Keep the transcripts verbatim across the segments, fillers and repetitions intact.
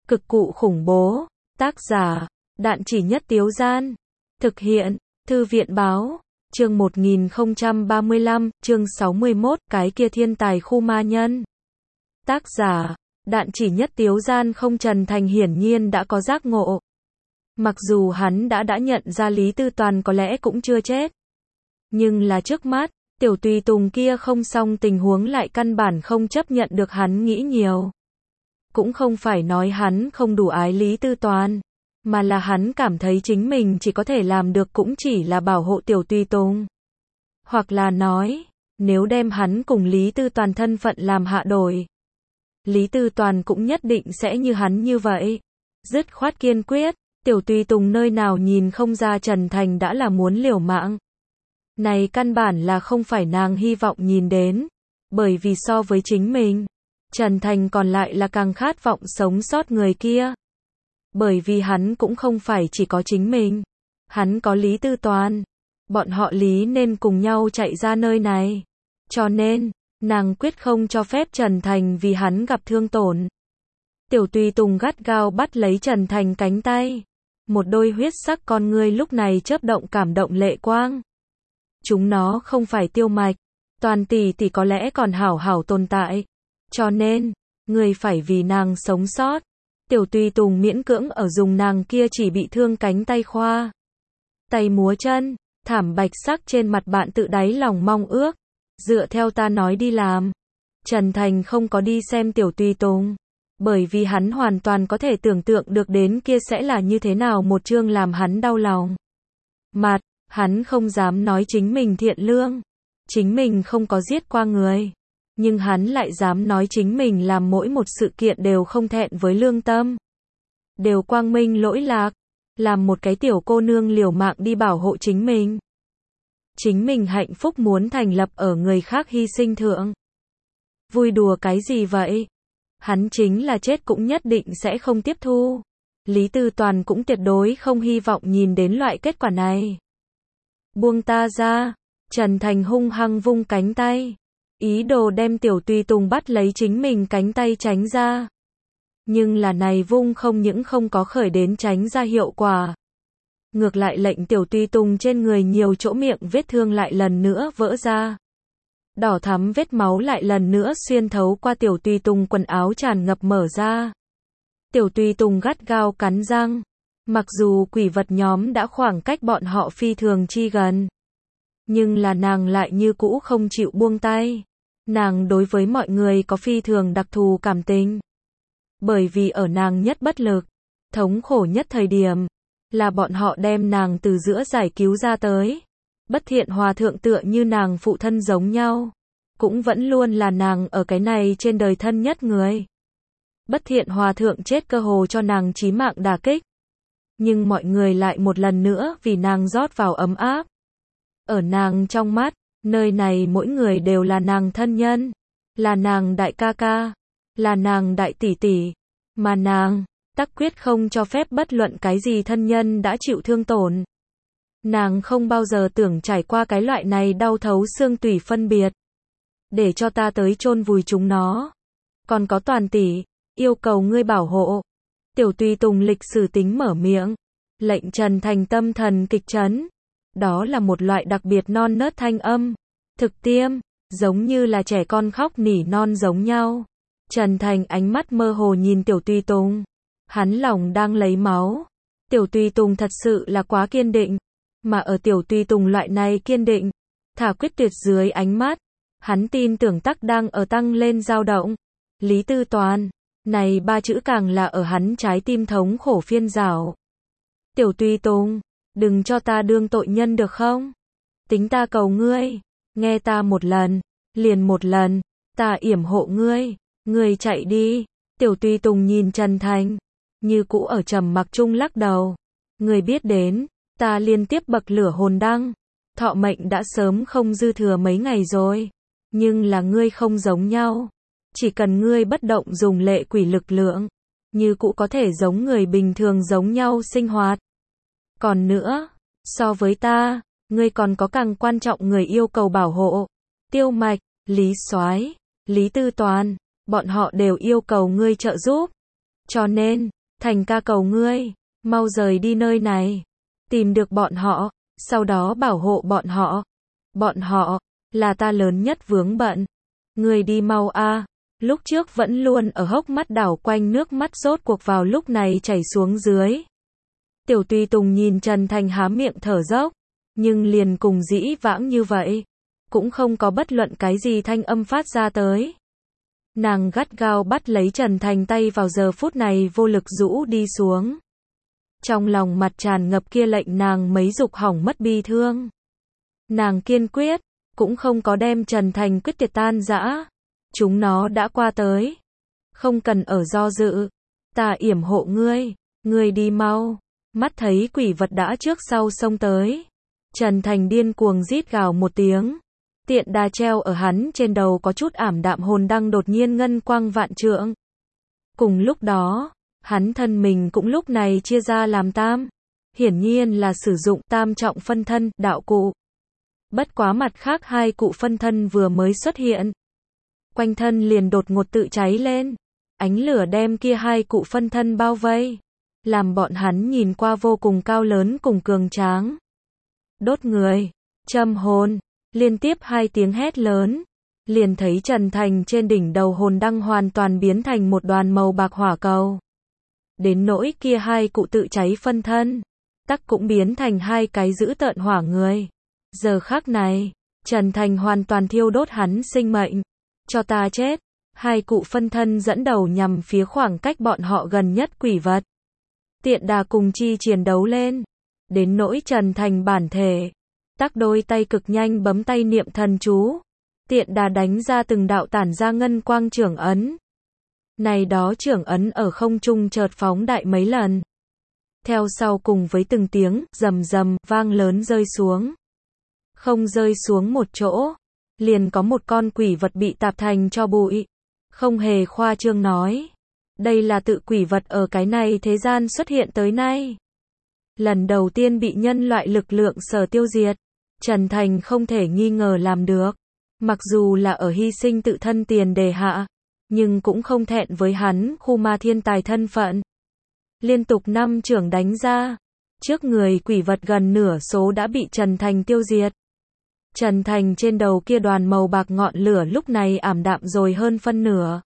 Cực cụ khủng bố. Tác giả, Đạn Chỉ Nhất Tiếu Gian. Thực hiện, Thư viện Báo. Chương một nghìn không trăm ba mươi lăm, chương sáu mươi mốt, cái kia thiên tài khu ma nhân. Tác giả, Đạn Chỉ Nhất Tiếu Gian. Không, Trần Thành hiển nhiên đã có giác ngộ. Mặc dù hắn đã đã nhận ra Lý Tư Toàn có lẽ cũng chưa chết. Nhưng là trước mắt, tiểu tùy tùng kia không xong tình huống lại căn bản không chấp nhận được hắn nghĩ nhiều. Cũng không phải nói hắn không đủ ái Lý Tư Toàn, mà là hắn cảm thấy chính mình chỉ có thể làm được cũng chỉ là bảo hộ tiểu tùy tùng. Hoặc là nói, nếu đem hắn cùng Lý Tư Toàn thân phận làm hạ đổi, Lý Tư Toàn cũng nhất định sẽ như hắn như vậy. Dứt khoát kiên quyết, tiểu tùy tùng nơi nào nhìn không ra Trần Thành đã là muốn liều mạng. Này căn bản là không phải nàng hy vọng nhìn đến, bởi vì so với chính mình, Trần Thành còn lại là càng khát vọng sống sót người kia. Bởi vì hắn cũng không phải chỉ có chính mình, hắn có Lý Tư Toàn, bọn họ Lý nên cùng nhau chạy ra nơi này. Cho nên, nàng quyết không cho phép Trần Thành vì hắn gặp thương tổn. Tiểu tùy tùng gắt gao bắt lấy Trần Thành cánh tay, một đôi huyết sắc con ngươi lúc này chớp động cảm động lệ quang. Chúng nó không phải tiêu mạch, Toàn tỷ tỷ có lẽ còn hảo hảo tồn tại. Cho nên, người phải vì nàng sống sót. Tiểu tùy tùng miễn cưỡng ở dùng nàng kia chỉ bị thương cánh tay khoa tay múa chân, thảm bạch sắc trên mặt bạn tự đáy lòng mong ước. Dựa theo ta nói đi làm. Trần Thành không có đi xem tiểu tùy tùng, bởi vì hắn hoàn toàn có thể tưởng tượng được đến kia sẽ là như thế nào một chương làm hắn đau lòng mặt. Hắn không dám nói chính mình thiện lương, chính mình không có giết qua người, nhưng hắn lại dám nói chính mình làm mỗi một sự kiện đều không thẹn với lương tâm, đều quang minh lỗi lạc, làm một cái tiểu cô nương liều mạng đi bảo hộ chính mình. Chính mình hạnh phúc muốn thành lập ở người khác hy sinh thượng. Vui đùa cái gì vậy? Hắn chính là chết cũng nhất định sẽ không tiếp thu. Lý Tư Toàn cũng tuyệt đối không hy vọng nhìn đến loại kết quả này. Buông ta ra. Trần Thành hung hăng vung cánh tay, ý đồ đem tiểu tùy tùng bắt lấy chính mình cánh tay tránh ra. Nhưng là này vung không những không có khởi đến tránh ra hiệu quả, ngược lại lệnh tiểu tùy tùng trên người nhiều chỗ miệng vết thương lại lần nữa vỡ ra. Đỏ thắm vết máu lại lần nữa xuyên thấu qua tiểu tùy tùng quần áo tràn ngập mở ra. Tiểu tùy tùng gắt gao cắn răng. Mặc dù quỷ vật nhóm đã khoảng cách bọn họ phi thường chi gần, nhưng là nàng lại như cũ không chịu buông tay. Nàng đối với mọi người có phi thường đặc thù cảm tình. Bởi vì ở nàng nhất bất lực, thống khổ nhất thời điểm, là bọn họ đem nàng từ giữa giải cứu ra tới. Bất thiện hòa thượng tựa như nàng phụ thân giống nhau, cũng vẫn luôn là nàng ở cái này trên đời thân nhất người. Bất thiện hòa thượng chết cơ hồ cho nàng chí mạng đả kích. Nhưng mọi người lại một lần nữa vì nàng rót vào ấm áp. Ở nàng trong mắt, nơi này mỗi người đều là nàng thân nhân, là nàng đại ca ca, là nàng đại tỷ tỷ, mà nàng tắc quyết không cho phép bất luận cái gì thân nhân đã chịu thương tổn. Nàng không bao giờ tưởng trải qua cái loại này đau thấu xương tủy phân biệt. Để cho ta tới chôn vùi chúng nó. Còn có Toàn tỷ, yêu cầu ngươi bảo hộ. Tiểu tùy tùng lịch sử tính mở miệng, lệnh Trần Thành tâm thần kịch chấn. Đó là một loại đặc biệt non nớt thanh âm, thực tiêm, giống như là trẻ con khóc nỉ non giống nhau. Trần Thành ánh mắt mơ hồ nhìn tiểu tùy tùng, hắn lòng đang lấy máu. Tiểu tùy tùng thật sự là quá kiên định, mà ở tiểu tùy tùng loại này kiên định, thả quyết tuyệt dưới ánh mắt, hắn tin tưởng tắc đang ở tăng lên dao động. Lý Tư Toàn, này ba chữ càng là ở hắn trái tim thống khổ phiên rảo. Tiểu tùy tùng, đừng cho ta đương tội nhân được không? Tính ta cầu ngươi, nghe ta một lần, liền một lần, ta yểm hộ ngươi, ngươi chạy đi. Tiểu tùy tùng nhìn Trần Thành, như cũ ở trầm mặc chung lắc đầu. Ngươi biết đến, ta liên tiếp bậc lửa hồn đăng, thọ mệnh đã sớm không dư thừa mấy ngày rồi. Nhưng là ngươi không giống nhau. Chỉ cần ngươi bất động dùng lệ quỷ lực lượng, như cũ có thể giống người bình thường giống nhau sinh hoạt. Còn nữa, so với ta, ngươi còn có càng quan trọng người yêu cầu bảo hộ. Tiêu Mạch, Lý Soái, Lý Tư Toàn, bọn họ đều yêu cầu ngươi trợ giúp. Cho nên, Thành ca cầu ngươi, mau rời đi nơi này, tìm được bọn họ, sau đó bảo hộ bọn họ. Bọn họ, là ta lớn nhất vướng bận. Ngươi đi mau a. Lúc trước vẫn luôn ở hốc mắt đảo quanh nước mắt rốt cuộc vào lúc này chảy xuống dưới. Tiểu Tùy Tùng nhìn Trần Thành há miệng thở dốc, nhưng liền cùng dĩ vãng như vậy, cũng không có bất luận cái gì thanh âm phát ra tới. Nàng gắt gao bắt lấy Trần Thành tay vào giờ phút này vô lực rũ đi xuống. Trong lòng mặt tràn ngập kia lệnh nàng mấy dục hỏng mất bi thương. Nàng kiên quyết, cũng không có đem Trần Thành quyết tiệt tan rã. Chúng nó đã qua tới. Không cần ở do dự. Ta yểm hộ ngươi. Ngươi đi mau. Mắt thấy quỷ vật đã trước sau xông tới. Trần Thành điên cuồng rít gào một tiếng. Tiện đà treo ở hắn trên đầu có chút ảm đạm hồn đăng đột nhiên ngân quang vạn trượng. Cùng lúc đó, hắn thân mình cũng lúc này chia ra làm tam. Hiển nhiên là sử dụng tam trọng phân thân, đạo cụ. Bất quá mặt khác hai cụ phân thân vừa mới xuất hiện. Quanh thân liền đột ngột tự cháy lên. Ánh lửa đem kia hai cụ phân thân bao vây. Làm bọn hắn nhìn qua vô cùng cao lớn cùng cường tráng. Đốt người, châm hồn, liên tiếp hai tiếng hét lớn. Liền thấy Trần Thành trên đỉnh đầu hồn đăng hoàn toàn biến thành một đoàn màu bạc hỏa cầu. Đến nỗi kia hai cụ tự cháy phân thân, tắc cũng biến thành hai cái dữ tợn hỏa người. Giờ khắc này, Trần Thành hoàn toàn thiêu đốt hắn sinh mệnh. Cho ta chết. Hai cụ phân thân dẫn đầu nhằm phía khoảng cách bọn họ gần nhất quỷ vật. Tiện đà cùng chi chiến đấu lên. Đến nỗi Trần Thành bản thể, tắc đôi tay cực nhanh bấm tay niệm thần chú. Tiện đà đánh ra từng đạo tản ra ngân quang trưởng ấn. Này đó trưởng ấn ở không trung chợt phóng đại mấy lần. Theo sau cùng với từng tiếng rầm rầm vang lớn rơi xuống. Không rơi xuống một chỗ, liền có một con quỷ vật bị tạp thành cho bụi. Không hề khoa trương nói. Đây là tự quỷ vật ở cái này thế gian xuất hiện tới nay. Lần đầu tiên bị nhân loại lực lượng sở tiêu diệt. Trần Thành không thể nghi ngờ làm được. Mặc dù là ở hy sinh tự thân tiền đề hạ, nhưng cũng không thẹn với hắn khu ma thiên tài thân phận. Liên tục năm trưởng đánh ra. Trước người quỷ vật gần nửa số đã bị Trần Thành tiêu diệt. Trần Thành trên đầu kia đoàn màu bạc ngọn lửa lúc này ảm đạm rồi hơn phân nửa.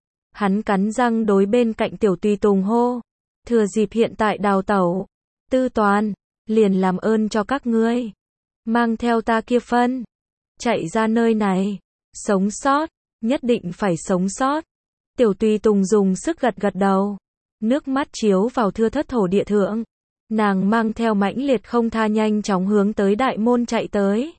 Hắn cắn răng đối bên cạnh Tiểu Tùy Tùng hô. Thừa dịp hiện tại đào tẩu. Tư Toàn, liền làm ơn cho các ngươi. Mang theo ta kia phân. Chạy ra nơi này. Sống sót. Nhất định phải sống sót. Tiểu Tùy Tùng dùng sức gật gật đầu. Nước mắt chiếu vào thưa thất thổ địa thượng. Nàng mang theo mãnh liệt không tha nhanh chóng hướng tới đại môn chạy tới.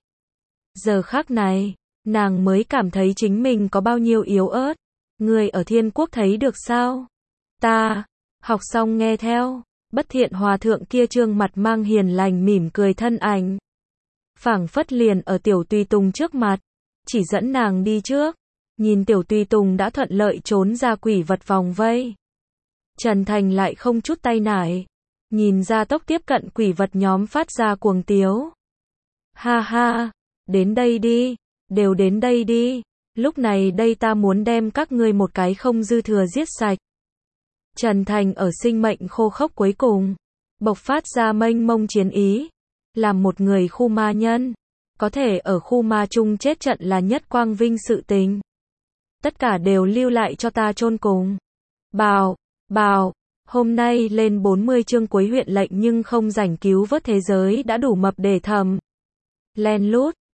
Giờ khắc này, nàng mới cảm thấy chính mình có bao nhiêu yếu ớt. Người ở thiên quốc thấy được sao? Ta, học xong nghe theo. Bất thiện hòa thượng kia trương mặt mang hiền lành mỉm cười thân ảnh. Phảng phất liền ở Tiểu Tùy Tùng trước mặt. Chỉ dẫn nàng đi trước. Nhìn Tiểu Tùy Tùng đã thuận lợi trốn ra quỷ vật vòng vây. Trần Thành lại không chút tay nải. Nhìn ra tốc tiếp cận quỷ vật nhóm phát ra cuồng tiếu. Ha ha, đến đây đi, đều đến đây đi. Lúc này đây ta muốn đem các ngươi một cái không dư thừa giết sạch. Trần Thành ở sinh mệnh khô khốc cuối cùng, bộc phát ra mênh mông chiến ý. Làm một người khu ma nhân, có thể ở khu ma chung chết trận là nhất quang vinh sự tình. Tất cả đều lưu lại cho ta chôn cùng. Bào, bào, hôm nay lên bốn mươi chương cuối huyện lệnh nhưng không rảnh cứu vớt thế giới đã đủ mập để thầm. Len lút,